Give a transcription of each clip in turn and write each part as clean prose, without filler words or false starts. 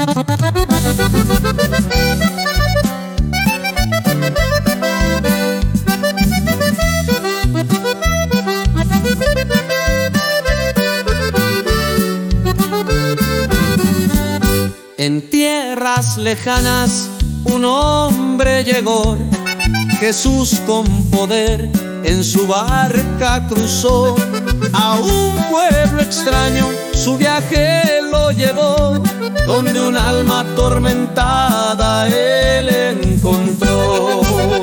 En tierras lejanas un hombre llegó, Jesús con poder en su barca cruzó. A un pueblo extraño su viaje lo llevó, donde un alma atormentada él encontró.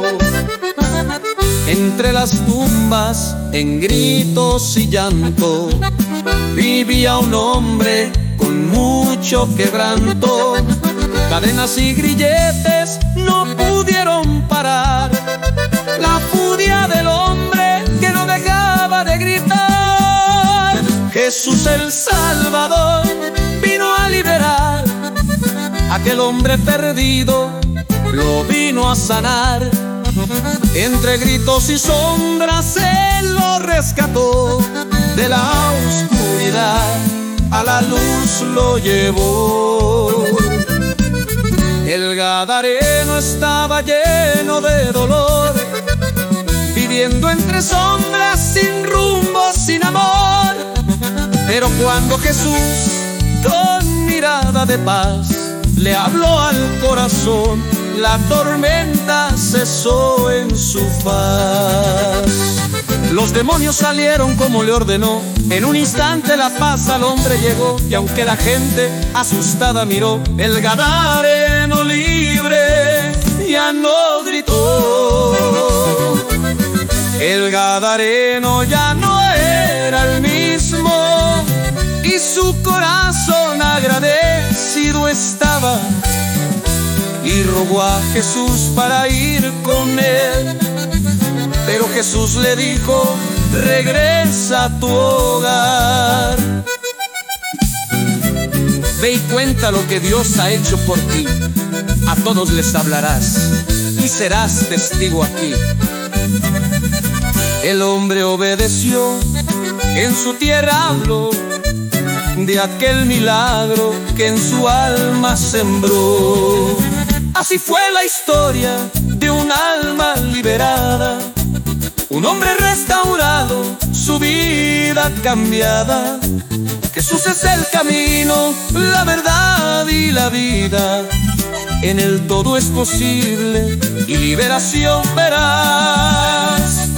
Entre las tumbas, en gritos y llanto, vivía un hombre con mucho quebranto. Cadenas y grilletes no pudieron parar la furia del hombre que no dejaba de gritar. Jesús el Salvador vino a liberar a aquel hombre perdido, lo vino a sanar. Entre gritos y sombras él lo rescató, de la oscuridad a la luz lo llevó. El gadareno estaba lleno de dolor, viviendo entre sombras, sin rumbo, sin amor. Pero cuando Jesús, con mirada de paz, le habló al corazón, la tormenta cesó en su faz. Los demonios salieron como le ordenó, en un instante la paz al hombre llegó. Y aunque la gente asustada miró, el gadareno libre ya no gritó. El gadareno ya no era el mismo, y su corazón agradecido estaba, y rogó a Jesús para ir con él. Pero Jesús le dijo: regresa a tu hogar. Ve y cuenta lo que Dios ha hecho por ti, a todos les hablarás y serás testigo aquí. El hombre obedeció, en su tierra habló de aquel milagro que en su alma sembró. Así fue la historia de un alma liberada, un hombre restaurado, su vida cambiada. Jesús es el camino, la verdad y la vida. En él todo es posible y liberación verás.